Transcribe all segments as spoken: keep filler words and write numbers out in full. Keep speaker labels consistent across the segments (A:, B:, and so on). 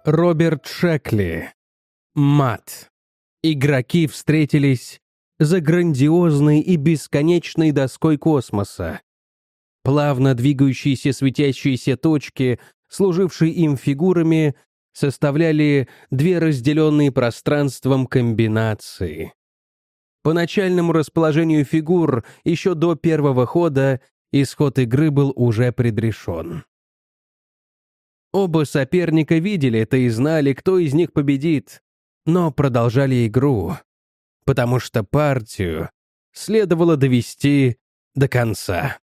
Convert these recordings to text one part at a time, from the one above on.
A: Роберт Шекли. Мат. Игроки встретились за грандиозной и бесконечной доской космоса. Плавно двигающиеся светящиеся точки, служившие им фигурами, составляли две разделенные пространством комбинации. По начальному расположению фигур еще до первого хода исход игры был уже предрешен. Оба соперника видели это и знали, кто из них победит, но продолжали игру, потому что партию следовало довести до конца.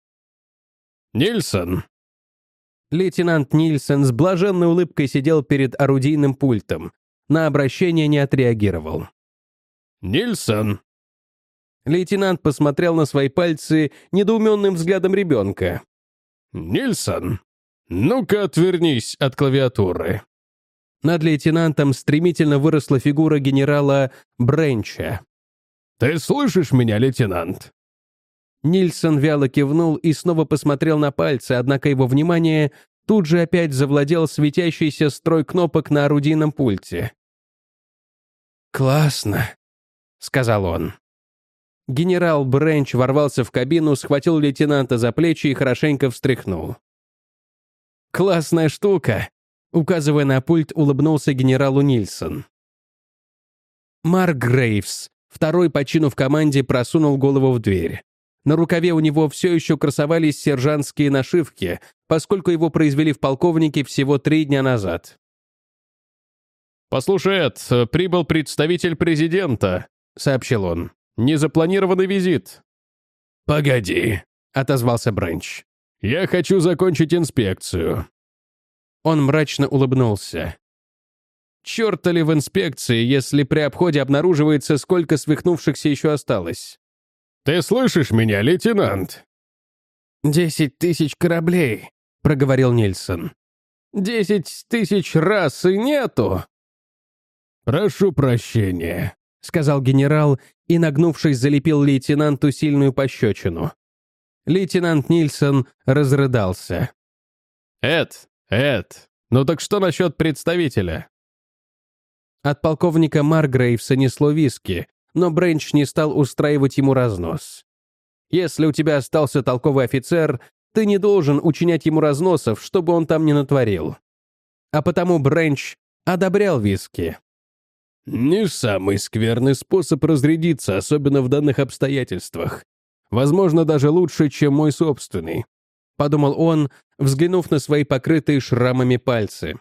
B: «Нильсон!»
A: Лейтенант Нильсон с блаженной улыбкой сидел перед орудийным пультом, на обращение не отреагировал.
B: «Нильсон!»
A: Лейтенант посмотрел на свои пальцы недоуменным взглядом ребенка.
B: «Нильсон, ну-ка отвернись от клавиатуры».
A: Над лейтенантом стремительно выросла фигура генерала Бренча.
B: «Ты слышишь меня, лейтенант?»
A: Нильсон вяло кивнул и снова посмотрел на пальцы, однако его внимание тут же опять завладел светящийся строй кнопок на орудийном пульте. «Классно», — сказал он. Генерал Бренч ворвался в кабину, схватил лейтенанта за плечи и хорошенько встряхнул. «Классная штука», — указывая на пульт, улыбнулся генералу Нильсон. Марк Грейвс, второй по чину в команде, просунул голову в дверь. На рукаве у него все еще красовались сержантские нашивки, поскольку его произвели в полковнике всего три дня назад.
B: «Послушай, Эд, прибыл представитель президента», — сообщил он. «Незапланированный визит». «Погоди», — отозвался Бренч. «Я хочу закончить инспекцию».
A: Он мрачно улыбнулся. «Черт ли в инспекции, если при обходе обнаруживается, сколько свихнувшихся еще осталось?»
B: «Ты слышишь меня, лейтенант?»
A: «Десять тысяч кораблей», — проговорил Нильсон. «Десять тысяч раз и нету».
B: «Прошу прощения»,
A: — сказал генерал и, нагнувшись, залепил лейтенанту сильную пощечину. Лейтенант Нильсон разрыдался.
B: «Эд, Эд, ну так что насчет представителя?»
A: От полковника Маргрейвса несло виски, но Бренч не стал устраивать ему разнос. Если у тебя остался толковый офицер, ты не должен учинять ему разносов, чтобы он там не натворил. А потому Бренч одобрял виски.
B: «Не самый скверный способ разрядиться, особенно в данных обстоятельствах. Возможно, даже лучше, чем мой собственный»,
A: — подумал он, взглянув на свои покрытые шрамами пальцы.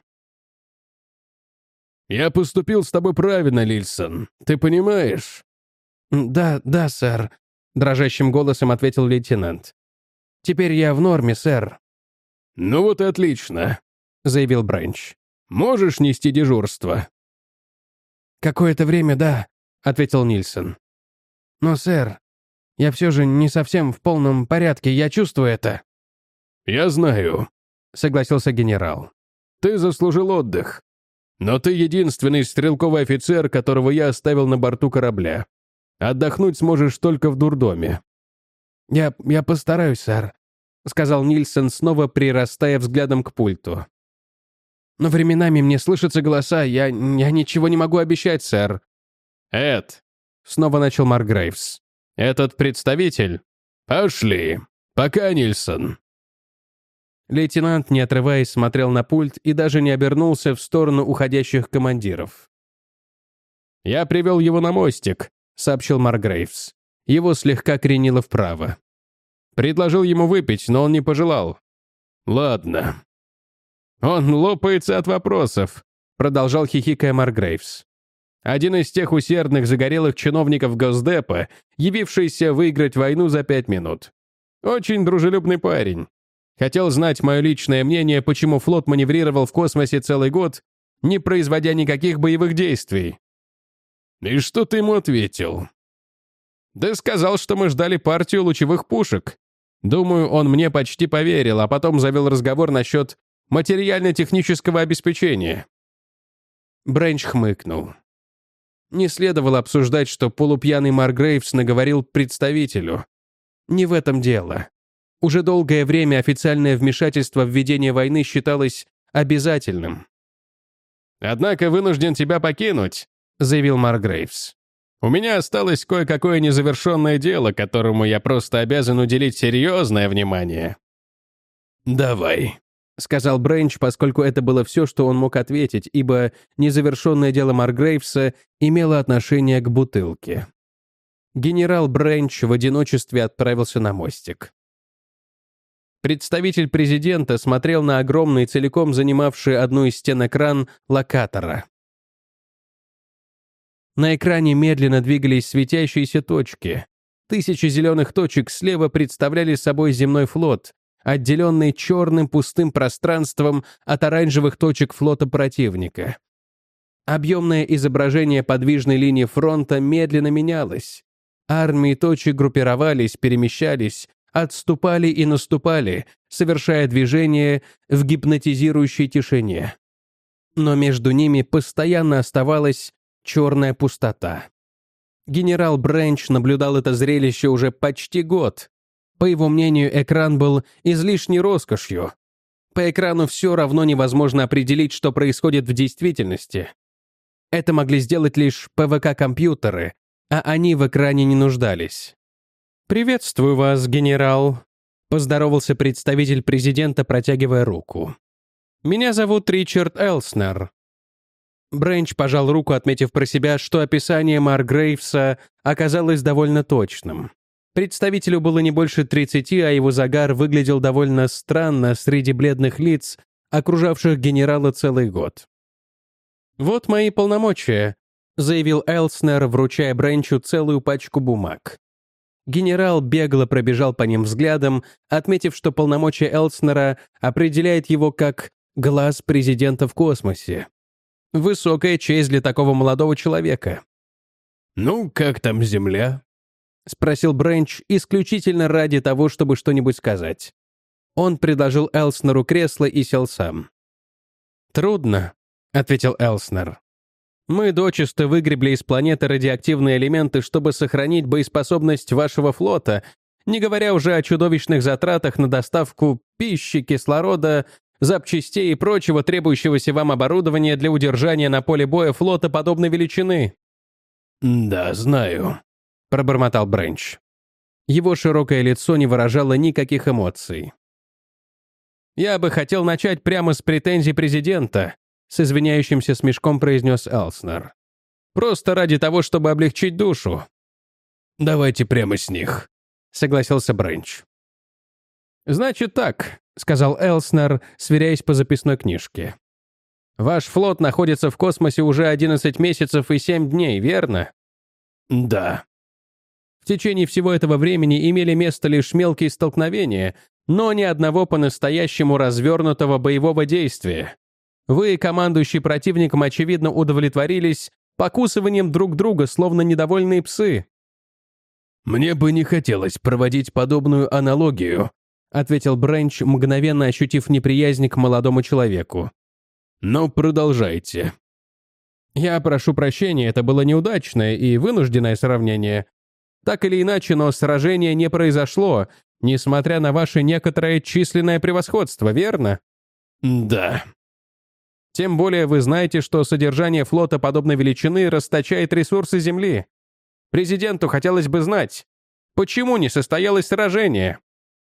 B: «Я поступил с тобой правильно, Нильсон. Ты понимаешь?»
A: «Да, да, сэр», — дрожащим голосом ответил лейтенант. «Теперь я в норме, сэр».
B: «Ну вот и отлично», — заявил Бренч. «Можешь нести дежурство?»
A: «Какое-то время, да», — ответил Нильсон. «Но, сэр, я все же не совсем в полном порядке, я чувствую это».
B: «Я знаю», — согласился генерал. «Ты заслужил отдых. Но ты единственный стрелковый офицер, которого я оставил на борту корабля. Отдохнуть сможешь только в дурдоме».
A: «Я, я постараюсь, сэр», — сказал Нильсон, снова прирастая взглядом к пульту. «Но временами мне слышатся голоса, я, я ничего не могу обещать, сэр».
B: «Эд», — снова начал Маргрейвс, — «этот представитель...» «Пошли. Пока, Нильсон».
A: Лейтенант, не отрываясь, смотрел на пульт и даже не обернулся в сторону уходящих командиров.
B: «Я привел его на мостик», — сообщил Маргрейвс. Его слегка кренило вправо. «Предложил ему выпить, но он не пожелал». «Ладно». «Он лопается от вопросов», — продолжал хихикая Маргрейвс. «Один из тех усердных загорелых чиновников Госдепа, явившийся выиграть войну за пять минут. Очень дружелюбный парень. Хотел знать мое личное мнение, почему флот маневрировал в космосе целый год, не производя никаких боевых действий». «И что ты ему ответил?» «Да сказал, что мы ждали партию лучевых пушек. Думаю, он мне почти поверил, а потом завел разговор насчет материально-технического обеспечения».
A: Бренч хмыкнул. Не следовало обсуждать, что полупьяный Маргрейвс наговорил представителю. Не в этом дело. Уже долгое время официальное вмешательство в ведение войны считалось обязательным.
B: «Однако вынужден тебя покинуть», — заявил Маргрейвс. «У меня осталось кое-какое незавершенное дело, которому я просто обязан уделить серьезное внимание».
A: «Давай», — сказал Бренч, поскольку это было все, что он мог ответить, ибо незавершенное дело Маргрейвса имело отношение к бутылке. Генерал Бренч в одиночестве отправился на мостик. Представитель президента смотрел на огромный, целиком занимавший одну из стен экран локатора. На экране медленно двигались светящиеся точки. Тысячи зеленых точек слева представляли собой земной флот, отделенный черным пустым пространством от оранжевых точек флота противника. Объемное изображение подвижной линии фронта медленно менялось. Армии точек группировались, перемещались, отступали и наступали, совершая движение в гипнотизирующей тишине. Но между ними постоянно оставалась черная пустота. Генерал Бренч наблюдал это зрелище уже почти год. По его мнению, экран был излишней роскошью. По экрану все равно невозможно определить, что происходит в действительности. Это могли сделать лишь пэ вэ ка-компьютеры, а они в экране не нуждались. «Приветствую вас, генерал», — поздоровался представитель президента, протягивая руку. «Меня зовут Ричард Элснер». Бренч пожал руку, отметив про себя, что описание Маргрейвса оказалось довольно точным. Представителю было не больше тридцати, а его загар выглядел довольно странно среди бледных лиц, окружавших генерала целый год. «Вот мои полномочия», — заявил Элснер, вручая Бренчу целую пачку бумаг. Генерал бегло пробежал по ним взглядом, отметив, что полномочия Элснера определяет его как «глаз президента в космосе». Высокая честь для такого молодого человека.
B: «Ну, как там Земля?»
A: — спросил Бренч исключительно ради того, чтобы что-нибудь сказать. Он предложил Элснеру кресло и сел сам. «Трудно», — ответил Элснер. «Мы дочисто выгребли из планеты радиоактивные элементы, чтобы сохранить боеспособность вашего флота, не говоря уже о чудовищных затратах на доставку пищи, кислорода, запчастей и прочего требующегося вам оборудования для удержания на поле боя флота подобной величины».
B: «Да, знаю», — пробормотал Бренч.
A: Его широкое лицо не выражало никаких эмоций. «Я бы хотел начать прямо с претензий президента», — с извиняющимся смешком произнес Элснер. «Просто ради того, чтобы облегчить душу».
B: «Давайте прямо с них», — согласился Бренч.
A: «Значит так», — сказал Элснер, сверяясь по записной книжке. «Ваш флот находится в космосе уже одиннадцать месяцев и семь дней, верно?»
B: «Да».
A: В течение всего этого времени имели место лишь мелкие столкновения, но ни одного по-настоящему развернутого боевого действия. Вы, командующий противником, очевидно удовлетворились покусыванием друг друга, словно недовольные псы.
B: «Мне бы не хотелось проводить подобную аналогию»,
A: — ответил Бренч, мгновенно ощутив неприязнь к молодому человеку.
B: «Но продолжайте».
A: «Я прошу прощения, это было неудачное и вынужденное сравнение. Так или иначе, но сражение не произошло, несмотря на ваше некоторое численное превосходство, верно?»
B: «Да».
A: «Тем более вы знаете, что содержание флота подобной величины расточает ресурсы Земли. Президенту хотелось бы знать, почему не состоялось сражение?»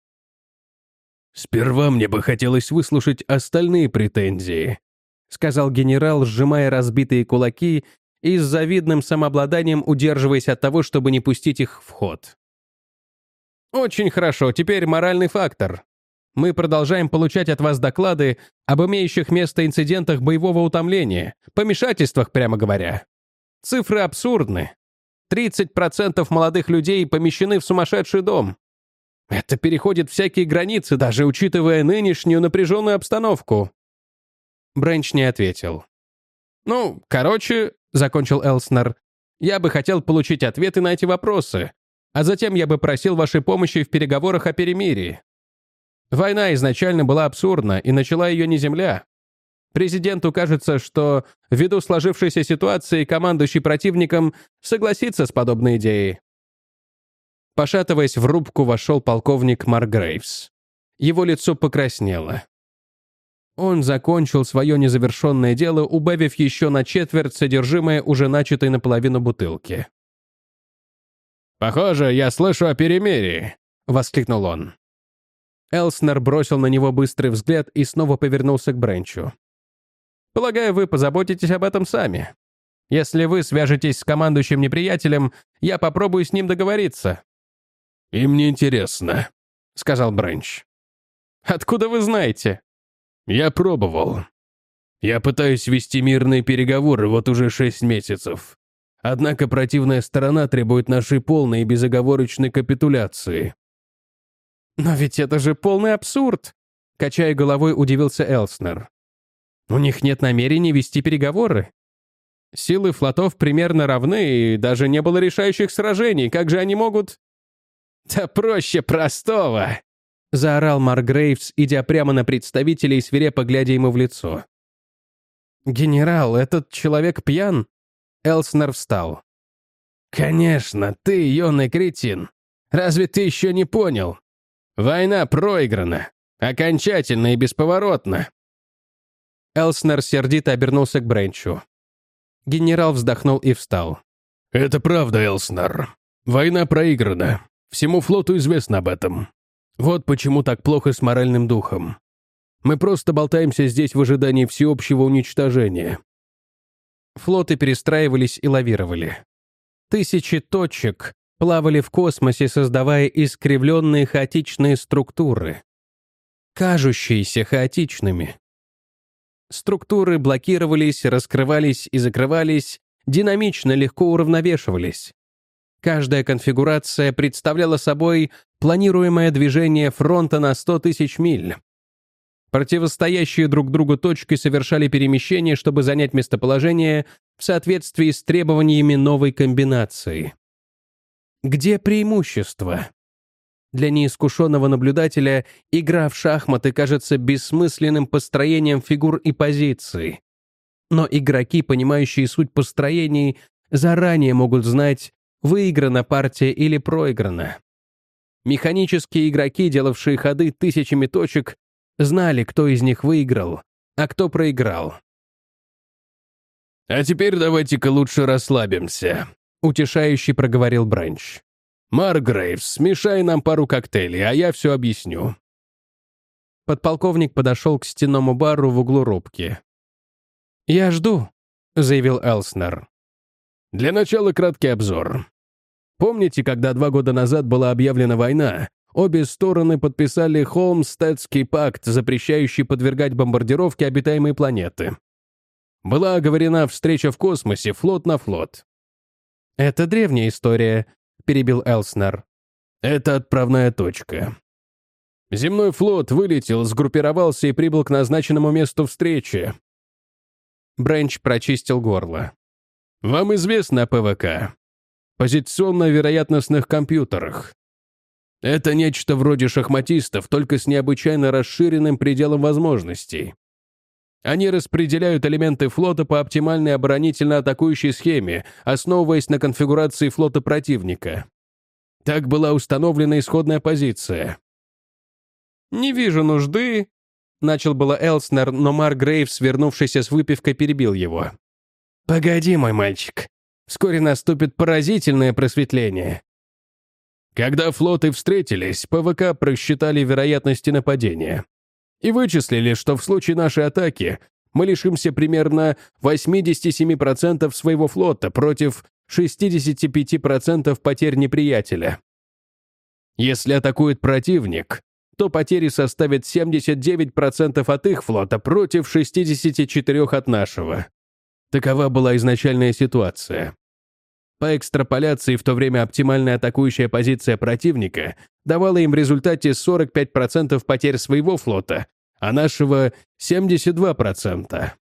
B: «Сперва мне бы хотелось выслушать остальные претензии», — сказал генерал, сжимая разбитые кулаки и с завидным самообладанием удерживаясь от того, чтобы не пустить их в ход.
A: «Очень хорошо, теперь моральный фактор. Мы продолжаем получать от вас доклады об имеющих место инцидентах боевого утомления, помешательствах, прямо говоря. Цифры абсурдны. тридцать процентов молодых людей помещены в сумасшедший дом. Это переходит всякие границы, даже учитывая нынешнюю напряженную обстановку». Бренч не ответил. «Ну, короче», — закончил Элснер, «я бы хотел получить ответы на эти вопросы, а затем я бы просил вашей помощи в переговорах о перемирии. Война изначально была абсурдна, и начала ее не Земля. Президенту кажется, что, ввиду сложившейся ситуации, командующий противником согласится с подобной идеей». Пошатываясь в рубку, вошел полковник Маргрейвс. Его лицо покраснело. Он закончил свое незавершенное дело, убавив еще на четверть содержимое уже начатой наполовину бутылки.
B: «Похоже, я слышу о перемирии», — воскликнул он.
A: Элснер бросил на него быстрый взгляд и снова повернулся к Бренчу. «Полагаю, вы позаботитесь об этом сами. Если вы свяжетесь с командующим неприятелем, я попробую с ним договориться».
B: «Им не интересно», — сказал Бренч.
A: «Откуда вы знаете?»
B: «Я пробовал. Я пытаюсь вести мирные переговоры вот уже шесть месяцев. Однако противная сторона требует нашей полной и безоговорочной капитуляции».
A: «Но ведь это же полный абсурд!» — качая головой, удивился Элснер. «У них нет намерений вести переговоры. Силы флотов примерно равны, и даже не было решающих сражений. Как же они могут...» «Да проще простого!» — заорал Маргрейвс, идя прямо на представителя и свирепо глядя ему в лицо. «Генерал, этот человек пьян?» Элснер встал. «Конечно, ты, юный кретин. Разве ты еще не понял? Война проиграна. Окончательно и бесповоротно». Элснер сердито обернулся к Бренчу. Генерал вздохнул и встал.
B: «Это правда, Элснер. Война проиграна. Всему флоту известно об этом. Вот почему так плохо с моральным духом. Мы просто болтаемся здесь в ожидании всеобщего уничтожения».
A: Флоты перестраивались и лавировали. Тысячи точек плавали в космосе, создавая искривленные хаотичные структуры, кажущиеся хаотичными. Структуры блокировались, раскрывались и закрывались, динамично легко уравновешивались. Каждая конфигурация представляла собой планируемое движение фронта на сто тысяч миль. Противостоящие друг другу точки совершали перемещение, чтобы занять местоположение в соответствии с требованиями новой комбинации. Где преимущество? Для неискушенного наблюдателя игра в шахматы кажется бессмысленным построением фигур и позиций. Но игроки, понимающие суть построений, заранее могут знать, выиграна партия или проиграна. Механические игроки, делавшие ходы тысячами точек, знали, кто из них выиграл, а кто проиграл.
B: «А теперь давайте-ка лучше расслабимся», — утешающе проговорил Бренч. «Маргрейвс, смешай нам пару коктейлей, а я все объясню».
A: Подполковник подошел к стенному бару в углу рубки. «Я жду», — заявил Элснер.
B: «Для начала краткий обзор. Помните, когда два года назад была объявлена война, обе стороны подписали Холмстедский пакт, запрещающий подвергать бомбардировке обитаемые планеты. Была оговорена встреча в космосе, флот на флот».
A: «Это древняя история», — перебил Элснер.
B: «Это отправная точка. Земной флот вылетел, сгруппировался и прибыл к назначенному месту встречи».
A: Бренч прочистил горло.
B: «Вам известно о ПВК? Позиционно-вероятностных компьютерах. Это нечто вроде шахматистов, только с необычайно расширенным пределом возможностей. Они распределяют элементы флота по оптимальной оборонительно-атакующей схеме, основываясь на конфигурации флота противника. Так была установлена исходная позиция».
A: «Не вижу нужды», — начал было Элснер, но Маргрейвс, вернувшийся с выпивкой, перебил его. «Погоди, мой мальчик. Вскоре наступит поразительное просветление».
B: Когда флоты встретились, ПВК просчитали вероятности нападения и вычислили, что в случае нашей атаки мы лишимся примерно восемьдесят семь процентов своего флота против шестьдесят пять процентов потерь неприятеля. Если атакует противник, то потери составят семьдесят девять процентов от их флота против шестьдесят четыре процента от нашего. Такова была изначальная ситуация. По экстраполяции, в то время оптимальная атакующая позиция противника давала им в результате сорок пять процентов потерь своего флота, а нашего — семьдесят два процента.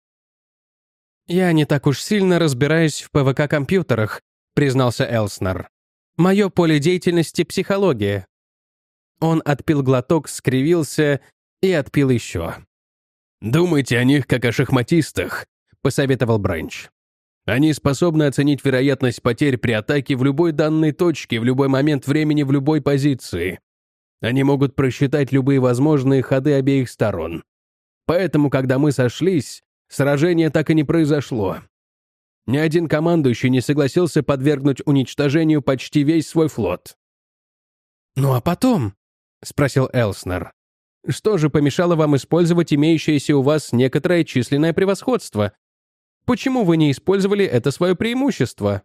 A: «Я не так уж сильно разбираюсь в ПВК-компьютерах», — признался Элснер. «Мое поле деятельности — психология». Он отпил глоток, скривился и отпил еще.
B: «Думайте о них, как о шахматистах», — посоветовал Бренч. «Они способны оценить вероятность потерь при атаке в любой данной точке, в любой момент времени, в любой позиции. Они могут просчитать любые возможные ходы обеих сторон. Поэтому, когда мы сошлись, сражение так и не произошло. Ни один командующий не согласился подвергнуть уничтожению почти весь свой флот.
A: «Ну а потом?» — спросил Элснер. «Что же помешало вам использовать имеющееся у вас некоторое численное превосходство? Почему вы не использовали это свое преимущество?»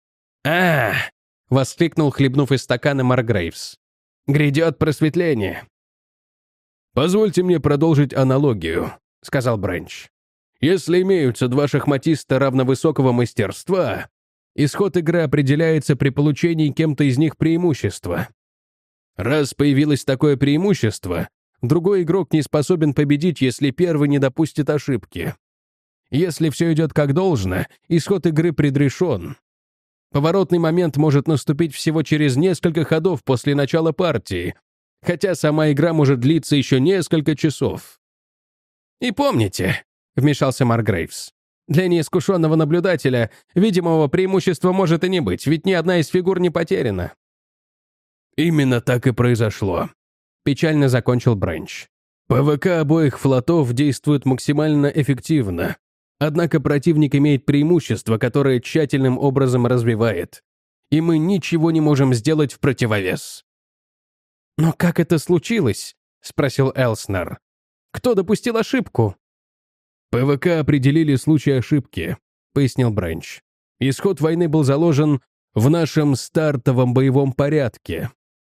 B: а воскликнул, хлебнув из стакана Маргрейвс. «Грядет просветление». «Позвольте мне продолжить аналогию», — сказал Бренч. «Если имеются два шахматиста равновысокого мастерства, исход игры определяется при получении кем-то из них преимущества. Раз появилось такое преимущество, другой игрок не способен победить, если первый не допустит ошибки. Если все идет как должно, исход игры предрешен. Поворотный момент может наступить всего через несколько ходов после начала партии, хотя сама игра может длиться еще несколько часов».
A: «И помните», — вмешался Маргрейвс, «для неискушенного наблюдателя видимого преимущества может и не быть, ведь ни одна из фигур не потеряна».
B: «Именно так и произошло», — печально закончил Бренч. «ПВК обоих флотов действует максимально эффективно, однако противник имеет преимущество, которое тщательным образом развивает, и мы ничего не можем сделать в противовес».
A: «Но как это случилось?» — спросил Элснер. «Кто допустил ошибку?»
B: «ПВК определили случай ошибки», — пояснил Бренч. «Исход войны был заложен в нашем стартовом боевом порядке».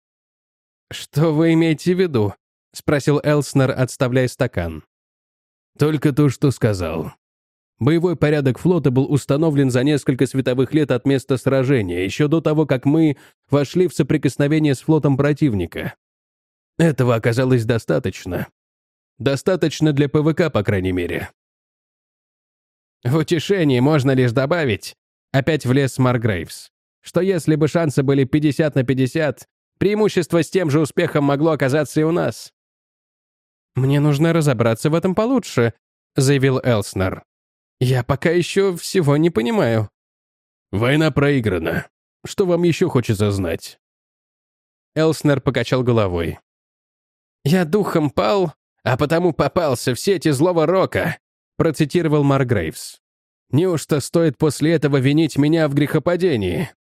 A: «Что вы имеете в виду?» — спросил Элснер, отставляя стакан.
B: «Только то, что сказал. Боевой порядок флота был установлен за несколько световых лет от места сражения, еще до того, как мы вошли в соприкосновение с флотом противника. Этого оказалось достаточно. Достаточно для ПВК, по крайней мере».
A: «В утешении можно лишь добавить», — опять влез Маргрейвс, «что если бы шансы были пятьдесят на пятьдесят, преимущество с тем же успехом могло оказаться и у нас». «Мне нужно разобраться в этом получше», — заявил Элснер. «Я пока еще всего не понимаю».
B: «Война проиграна. Что вам еще хочется знать?»
A: Элснер покачал головой. «Я духом пал, а потому попался в сети злого рока», — процитировал Маргрейвс. «Неужто стоит после этого винить меня в грехопадении?»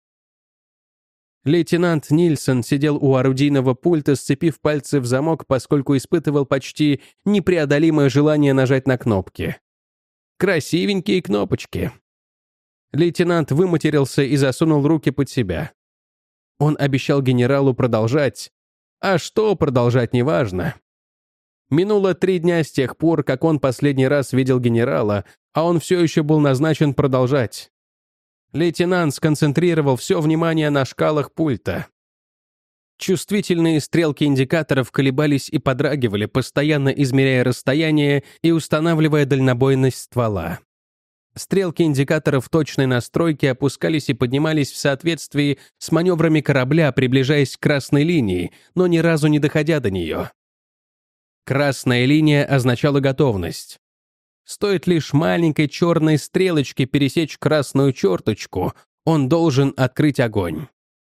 A: Лейтенант Нильсон сидел у орудийного пульта, сцепив пальцы в замок, поскольку испытывал почти непреодолимое желание нажать на кнопки. Красивенькие кнопочки. Лейтенант выматерился и засунул руки под себя. Он обещал генералу продолжать, а что продолжать неважно. Минуло три дня с тех пор, как он последний раз видел генерала, а он все еще был назначен продолжать. Лейтенант сконцентрировал все внимание на шкалах пульта. Чувствительные стрелки индикаторов колебались и подрагивали, постоянно измеряя расстояние и устанавливая дальнобойность ствола. Стрелки индикаторов точной настройки опускались и поднимались в соответствии с маневрами корабля, приближаясь к красной линии, но ни разу не доходя до нее. Красная линия означала готовность. Стоит лишь маленькой черной стрелочке пересечь красную черточку, он должен открыть огонь.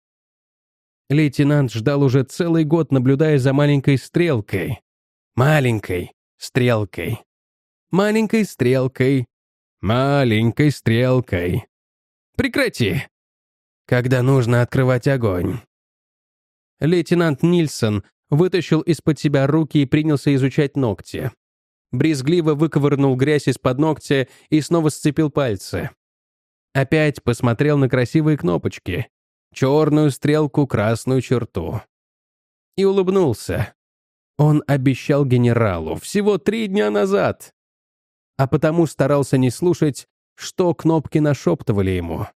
A: Лейтенант ждал уже целый год, наблюдая за маленькой стрелкой. Маленькой стрелкой. Маленькой стрелкой. Маленькой стрелкой. Прекрати! Когда нужно открывать огонь. Лейтенант Нильсон вытащил из-под себя руки и принялся изучать ногти. Брезгливо выковырнул грязь из-под ногтя и снова сцепил пальцы. Опять посмотрел на красивые кнопочки. Черную стрелку, красную черту. И улыбнулся. Он обещал генералу всего три дня назад. А потому старался не слушать, что кнопки нашептывали ему.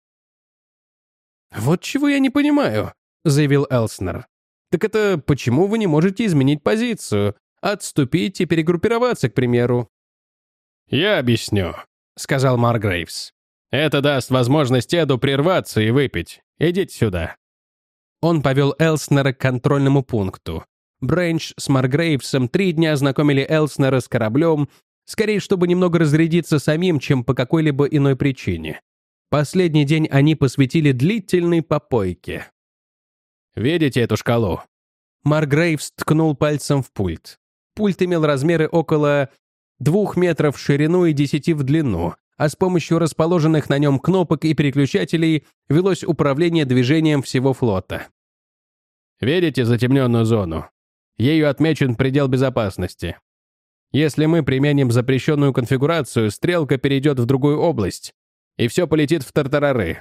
A: «Вот чего я не понимаю», — заявил Элснер. «Так это почему вы не можете изменить позицию? Отступить и перегруппироваться, к примеру».
B: «Я объясню», — сказал Маргрейвс.
A: «Это даст возможность Эду прерваться и выпить. Идите сюда». Он повел Элснера к контрольному пункту. Бренч с Маргрейвсом три дня знакомили Элснера с кораблем, скорее, чтобы немного разрядиться самим, чем по какой-либо иной причине. Последний день они посвятили длительной попойке. «Видите эту шкалу?» Маргрейвс ткнул пальцем в пульт. Пульт имел размеры около двух метров в ширину и десяти в длину, а с помощью расположенных на нем кнопок и переключателей велось управление движением всего флота.
B: Видите затемненную зону? Ею отмечен предел безопасности. Если мы применим запрещенную конфигурацию, стрелка перейдет в другую область, и все полетит в тартарары.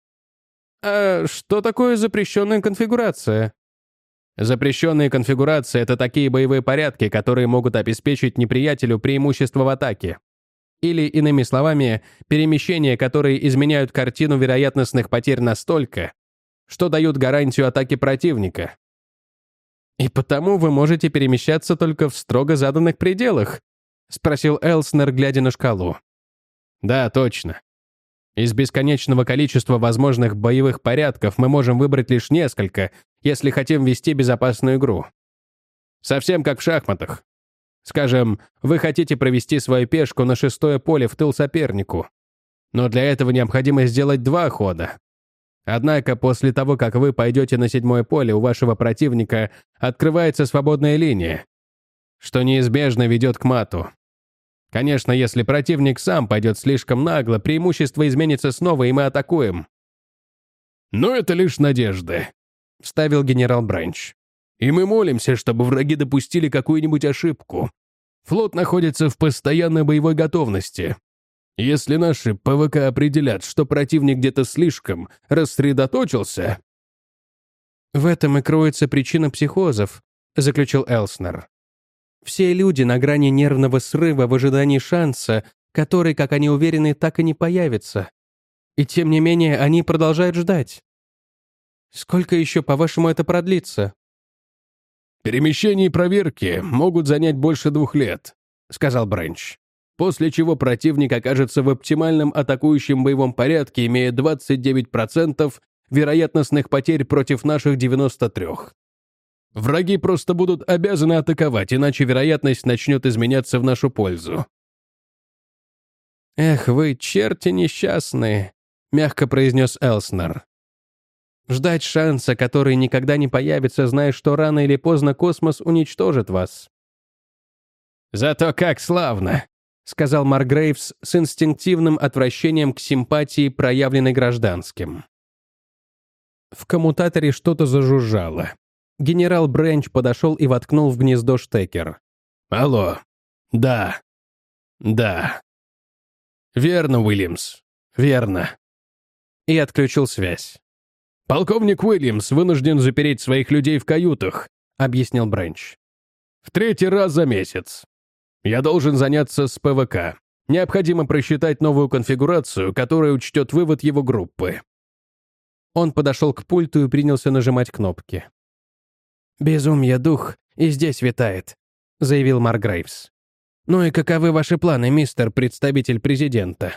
A: А что такое запрещенная конфигурация?
B: Запрещенные конфигурации — это такие боевые порядки, которые могут обеспечить неприятелю преимущество в атаке. Или, иными словами, перемещения, которые изменяют картину вероятностных потерь настолько, что дают гарантию атаки противника.
A: «И потому вы можете перемещаться только в строго заданных пределах?» — спросил Элснер, глядя на шкалу.
B: «Да, точно. Из бесконечного количества возможных боевых порядков мы можем выбрать лишь несколько, если хотим вести безопасную игру. Совсем как в шахматах. Скажем, вы хотите провести свою пешку на шестое поле в тыл сопернику. Но для этого необходимо сделать два хода. Однако после того, как вы пойдете на седьмое поле, у вашего противника открывается свободная линия, что неизбежно ведет к мату. Конечно, если противник сам пойдет слишком нагло, преимущество изменится снова, и мы атакуем.
A: «Но это лишь надежды», — вставил генерал Бренч. «И мы молимся, чтобы враги допустили какую-нибудь ошибку. Флот находится в постоянной боевой готовности. Если наши ПВК определят, что противник где-то слишком рассредоточился...» «В этом и кроется причина психозов», — заключил Элснер. «Все люди на грани нервного срыва в ожидании шанса, который, как они уверены, так и не появится. И тем не менее они продолжают ждать. Сколько еще, по-вашему, это продлится?»
B: «Перемещение и проверки могут занять больше двух лет», — сказал Бренч. «После чего противник окажется в оптимальном атакующем боевом порядке, имея двадцать девять процентов вероятностных потерь против наших девяноста трёх. Враги просто будут обязаны атаковать, иначе вероятность начнет изменяться в нашу пользу».
A: «Эх, вы черти несчастные», — мягко произнес Элснер. «Ждать шанса, который никогда не появится, зная, что рано или поздно космос уничтожит вас».
B: «Зато как славно»,
A: — сказал Маргрейвс с инстинктивным отвращением к симпатии, проявленной гражданским. В коммутаторе что-то зажужжало. Генерал Бренч подошел и воткнул в гнездо штекер.
B: «Алло. Да. Да. Верно, Уильямс. Верно».
A: И отключил связь.
B: «Полковник Уильямс вынужден запереть своих людей в каютах», — объяснил Бренч. «В третий раз за месяц. Я должен заняться с ПВК. Необходимо просчитать новую конфигурацию, которая учтет вывод его группы».
A: Он подошел к пульту и принялся нажимать кнопки. «Безумье дух и здесь витает», — заявил Маргрейвс. «Ну и каковы ваши планы, мистер представитель президента?»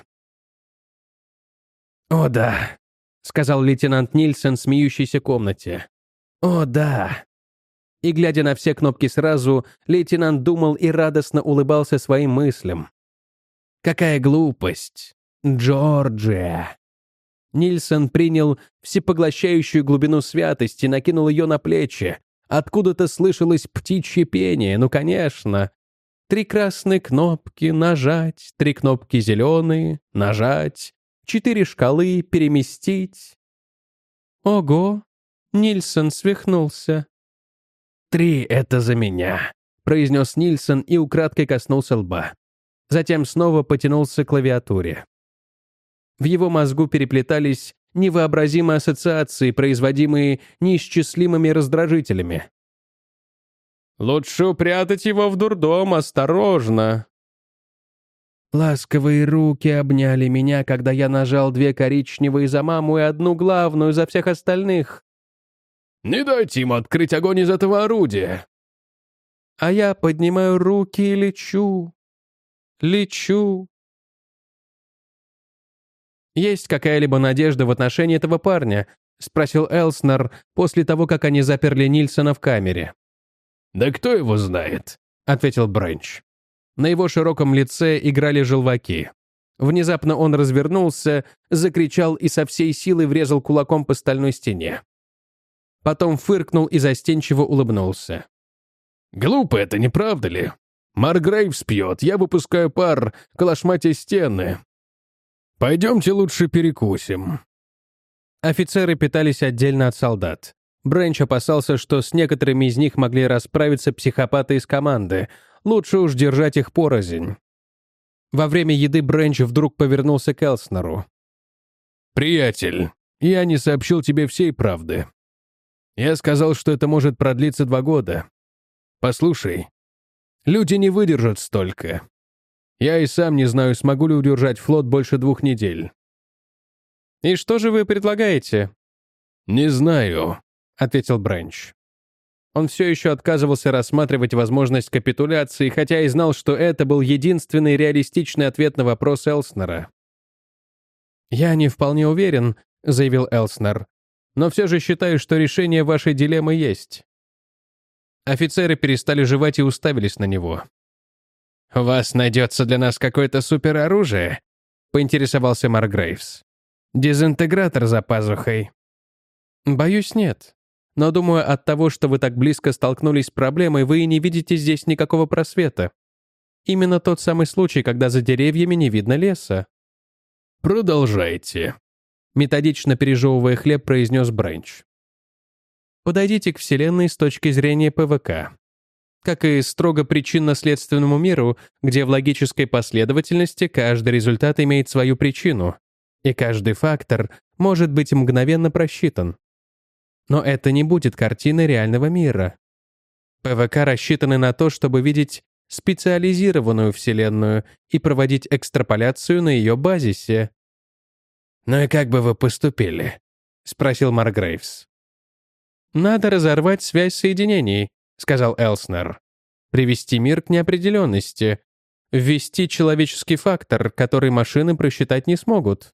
A: «О да», — сказал лейтенант Нильсон в смеющейся комнате. «О да». И, глядя на все кнопки сразу, лейтенант думал и радостно улыбался своим мыслям. «Какая глупость! Джорджия!» Нильсон принял всепоглощающую глубину святости, накинул ее на плечи. Откуда-то слышалось птичье пение, ну, конечно. Три красные кнопки — нажать, три кнопки зеленые — нажать, четыре шкалы — переместить. Ого! Нильсон свихнулся. «Три — это за меня», — произнес Нильсон и украдкой коснулся лба. Затем снова потянулся к клавиатуре. В его мозгу переплетались невообразимые ассоциации, производимые неисчислимыми раздражителями. «Лучше упрятать его в дурдом, осторожно». Ласковые руки обняли меня, когда я нажал две коричневые за маму и одну главную за всех остальных.
B: «Не дайте ему открыть огонь из этого орудия».
A: А я поднимаю руки и лечу. Лечу. «Есть какая-либо надежда в отношении этого парня?» — спросил Элснер после того, как они заперли Нильсона в камере.
B: «Да кто его знает?» — ответил Бренч.
A: На его широком лице играли желваки. Внезапно он развернулся, закричал и со всей силы врезал кулаком по стальной стене. Потом фыркнул и застенчиво улыбнулся.
B: «Глупо это, не правда ли? Маргрейвс пьет, я выпускаю пар, калашматя стены. Пойдемте лучше перекусим».
A: Офицеры питались отдельно от солдат. Бренч опасался, что с некоторыми из них могли расправиться психопаты из команды. Лучше уж держать их порознь. Во время еды Бренч вдруг повернулся к Элснеру.
B: «Приятель, я не сообщил тебе всей правды. Я сказал, что это может продлиться два года. Послушай, люди не выдержат столько. Я и сам не знаю, смогу ли удержать флот больше двух недель».
A: «И что же вы предлагаете?»
B: «Не знаю»,
A: — ответил Бренч. Он все еще отказывался рассматривать возможность капитуляции, хотя и знал, что это был единственный реалистичный ответ на вопрос Элснера. «Я не вполне уверен», — заявил Элснер, «но все же считаю, что решение вашей дилеммы есть». Офицеры перестали жевать и уставились на него. «У вас найдется для нас какое-то супероружие?» — поинтересовался Маргрейвс. «Дезинтегратор за пазухой?» «Боюсь, нет. Но думаю, от того, что вы так близко столкнулись с проблемой, вы и не видите здесь никакого просвета. Именно тот самый случай, когда за деревьями не видно леса».
B: «Продолжайте», —
A: методично пережевывая хлеб, произнес Бренч. «Подойдите к Вселенной с точки зрения ПВК. Как и строго причинно-следственному миру, где в логической последовательности каждый результат имеет свою причину, и каждый фактор может быть мгновенно просчитан. Но это не будет картиной реального мира. ПВК рассчитаны на то, чтобы видеть специализированную Вселенную и проводить экстраполяцию на ее базисе». «Ну и как бы вы поступили?» — спросил Маргрейвс. «Надо разорвать связь соединений», — сказал Элснер. «Привести мир к неопределенности. Ввести человеческий фактор, который машины просчитать не смогут».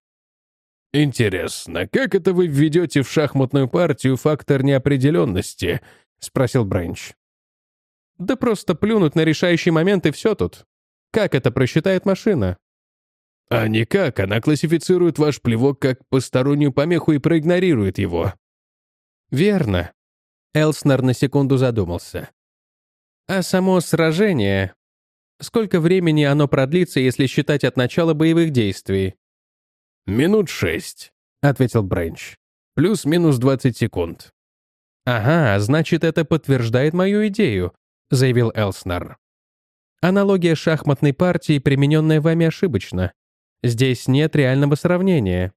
B: «Интересно, как это вы введете в шахматную партию фактор неопределенности?» — спросил Бренч.
A: «Да просто плюнуть на решающий момент и все тут. Как это просчитает машина?»
B: «А никак, она классифицирует ваш плевок как постороннюю помеху и проигнорирует его».
A: «Верно». Элснер на секунду задумался. «А само сражение? Сколько времени оно продлится, если считать от начала боевых действий?»
B: «Минут шесть», — ответил Бренч. «Плюс-минус двадцать секунд».
A: «Ага, значит, это подтверждает мою идею», — заявил Элснер. «Аналогия шахматной партии, примененная вами, ошибочна. Здесь нет реального сравнения».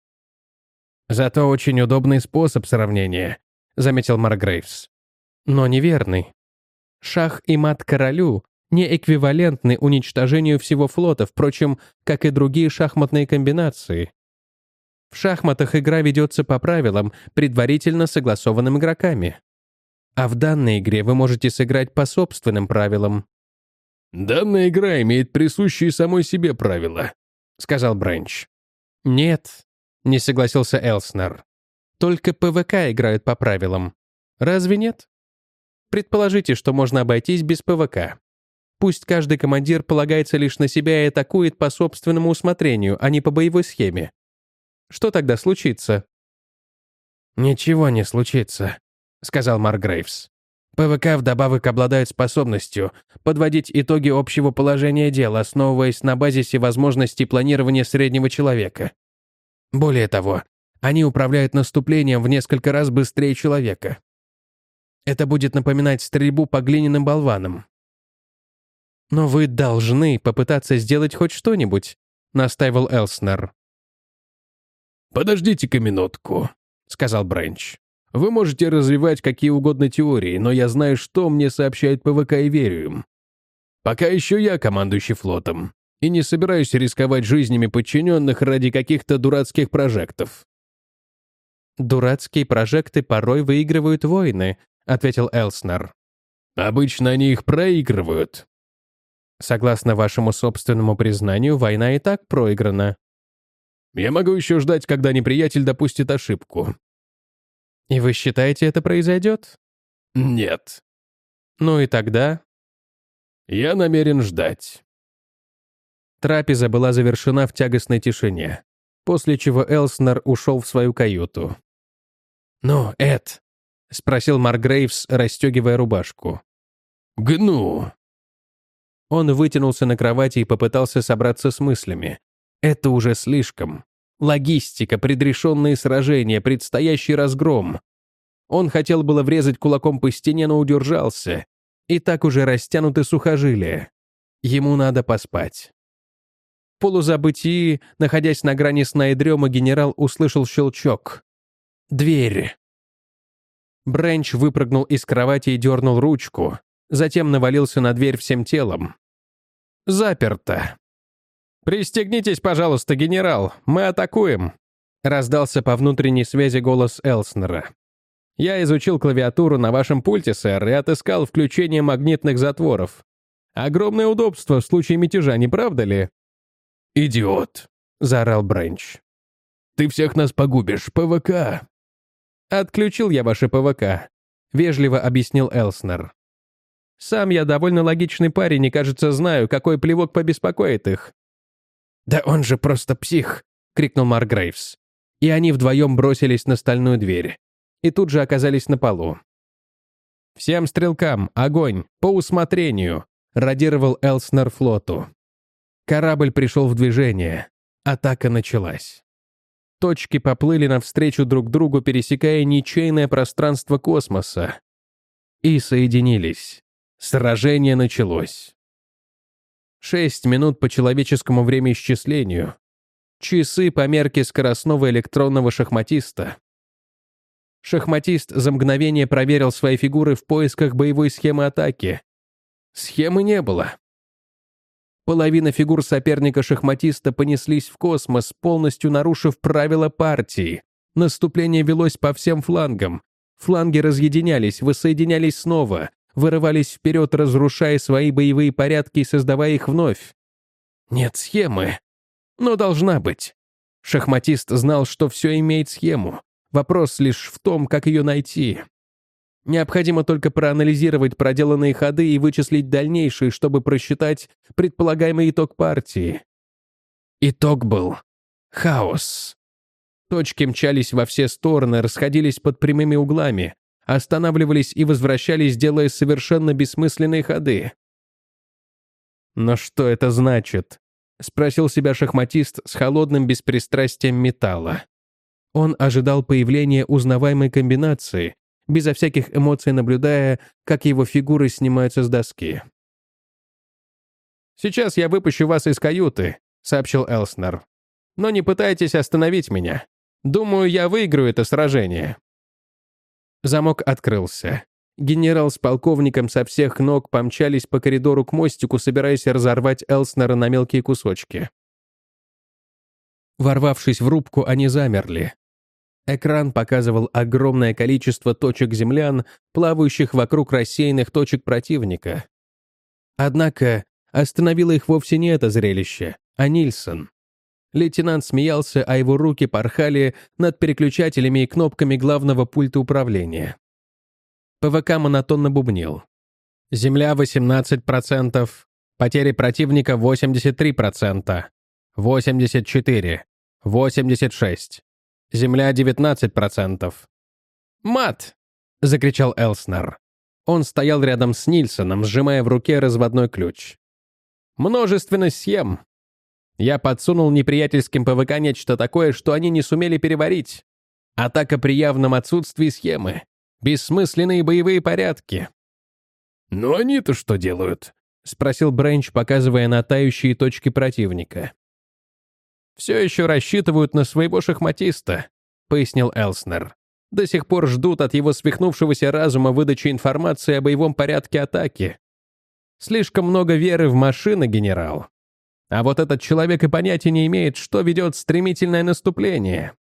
B: «Зато очень удобный способ сравнения», — заметил Маргрейвс.
A: «Но неверный. Шах и мат королю не эквивалентны уничтожению всего флота, впрочем, как и другие шахматные комбинации. В шахматах игра ведется по правилам, предварительно согласованным игроками. А в данной игре вы можете сыграть по собственным правилам».
B: «Данная игра имеет присущие самой себе правила», — сказал Бренч.
A: «Нет», — не согласился Элснер. «Только ПВК играют по правилам. Разве нет? Предположите, что можно обойтись без ПВК. Пусть каждый командир полагается лишь на себя и атакует по собственному усмотрению, а не по боевой схеме. Что тогда случится?»
B: «Ничего не случится», — сказал Маргрейвс. «ПВК вдобавок обладает способностью подводить итоги общего положения дел, основываясь на базисе возможностей планирования среднего человека. Более того, они управляют наступлением в несколько раз быстрее человека. Это будет напоминать стрельбу по глиняным болванам».
A: «Но вы должны попытаться сделать хоть что-нибудь», — настаивал Элснер.
B: «Подождите-ка минутку», — сказал Бренч. «Вы можете развивать какие угодно теории, но я знаю, что мне сообщает ПВК, и верю им. Пока еще я командующий флотом, и не собираюсь рисковать жизнями подчиненных ради каких-то дурацких прожектов».
A: «Дурацкие прожекты порой выигрывают войны», — ответил Элснер.
B: «Обычно они их проигрывают».
A: «Согласно вашему собственному признанию, война и так проиграна».
B: «Я могу еще ждать, когда неприятель допустит ошибку».
A: «И вы считаете, это произойдет?»
B: «Нет».
A: «Ну и тогда?»
B: «Я намерен ждать».
A: Трапеза была завершена в тягостной тишине, после чего Элснер ушел в свою каюту.
B: «Ну, Эд?»
A: — спросил Маргрейвс, расстегивая рубашку.
B: «Гну».
A: Он вытянулся на кровати и попытался собраться с мыслями. Это уже слишком. Логистика, предрешенные сражения, предстоящий разгром. Он хотел было врезать кулаком по стене, но удержался. И так уже растянуты сухожилия. Ему надо поспать. В полузабытии, находясь на грани сна и дрема, генерал услышал щелчок. Дверь. Бренч выпрыгнул из кровати и дернул ручку. Затем навалился на дверь всем телом. Заперто. «Пристегнитесь, пожалуйста, генерал, мы атакуем», раздался по внутренней связи голос Элснера. «Я изучил клавиатуру на вашем пульте, сэр, и отыскал включение магнитных затворов. Огромное удобство в случае мятежа, не правда ли?»
B: «Идиот», — заорал Бренч. «Ты всех нас погубишь, ПВК».
A: «Отключил я ваши ПВК», — вежливо объяснил Элснер. «Сам я довольно логичный парень и, кажется, знаю, какой плевок побеспокоит их». «Да он же просто псих!» — крикнул Маргрейвс. И они вдвоем бросились на стальную дверь. И тут же оказались на полу. «Всем стрелкам, огонь, по усмотрению!» — радировал Элснер флоту. Корабль пришел в движение. Атака началась. Точки поплыли навстречу друг другу, пересекая ничейное пространство космоса. И соединились. Сражение началось. Шесть минут по человеческому времяисчислению. Часы по мерке скоростного электронного шахматиста. Шахматист за мгновение проверил свои фигуры в поисках боевой схемы атаки. Схемы не было. Половина фигур соперника-шахматиста понеслись в космос, полностью нарушив правила партии. Наступление велось по всем флангам. Фланги разъединялись, воссоединялись снова, вырывались вперед, разрушая свои боевые порядки и создавая их вновь. Нет схемы. Но должна быть. Шахматист знал, что все имеет схему. Вопрос лишь в том, как ее найти. Необходимо только проанализировать проделанные ходы и вычислить дальнейшие, чтобы просчитать предполагаемый итог партии. Итог был хаос. Точки мчались во все стороны, расходились под прямыми углами, останавливались и возвращались, делая совершенно бессмысленные ходы. «Но что это значит?» — спросил себя шахматист с холодным беспристрастием металла. Он ожидал появления узнаваемой комбинации, безо всяких эмоций наблюдая, как его фигуры снимаются с доски. «Сейчас я выпущу вас из каюты», — сообщил Элснер. «Но не пытайтесь остановить меня. Думаю, я выиграю это сражение». Замок открылся. Генерал с полковником со всех ног помчались по коридору к мостику, собираясь разорвать Элснера на мелкие кусочки. Ворвавшись в рубку, они замерли. Экран показывал огромное количество точек землян, плавающих вокруг рассеянных точек противника. Однако остановило их вовсе не это зрелище, а Нильсон. Лейтенант смеялся, а его руки порхали над переключателями и кнопками главного пульта управления. ПВК монотонно бубнил. Земля восемнадцать процентов, потери противника восемьдесят три процента, восемьдесят четыре, восемьдесят шесть. Земля девятнадцать процентов. «Мат!» — закричал Элснер. Он стоял рядом с Нильсоном, сжимая в руке разводной ключ. «Множественность схем. Я подсунул неприятельским ПВК нечто такое, что они не сумели переварить. Атака при явном отсутствии схемы. Бессмысленные боевые порядки».
B: «Ну они-то что делают?»
A: — спросил Бренч, показывая на тающие точки противника. «Все еще рассчитывают на своего шахматиста», — пояснил Элснер. «До сих пор ждут от его свихнувшегося разума выдачи информации о боевом порядке атаки. Слишком много веры в машины, генерал. А вот этот человек и понятия не имеет, что ведет стремительное наступление».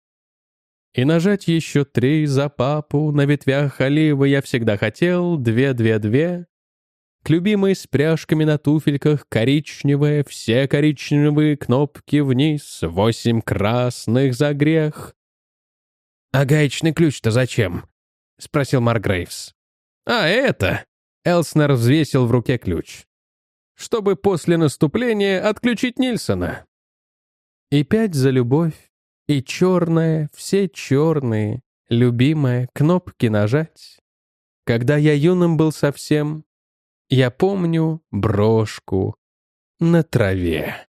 A: «И нажать еще три за папу, на ветвях оливы я всегда хотел, две-две-две. К любимой с пряжками на туфельках, коричневые, все коричневые кнопки вниз, восемь красных за грех». «А гаечный ключ-то зачем?» — спросил Маргрейвс. «А это...» — Элснер взвесил в руке ключ. «Чтобы после наступления отключить Нильсона». «И пять за любовь, и черная, все черные, любимая, кнопки нажать. Когда я юным был совсем, Я помню брошку на траве.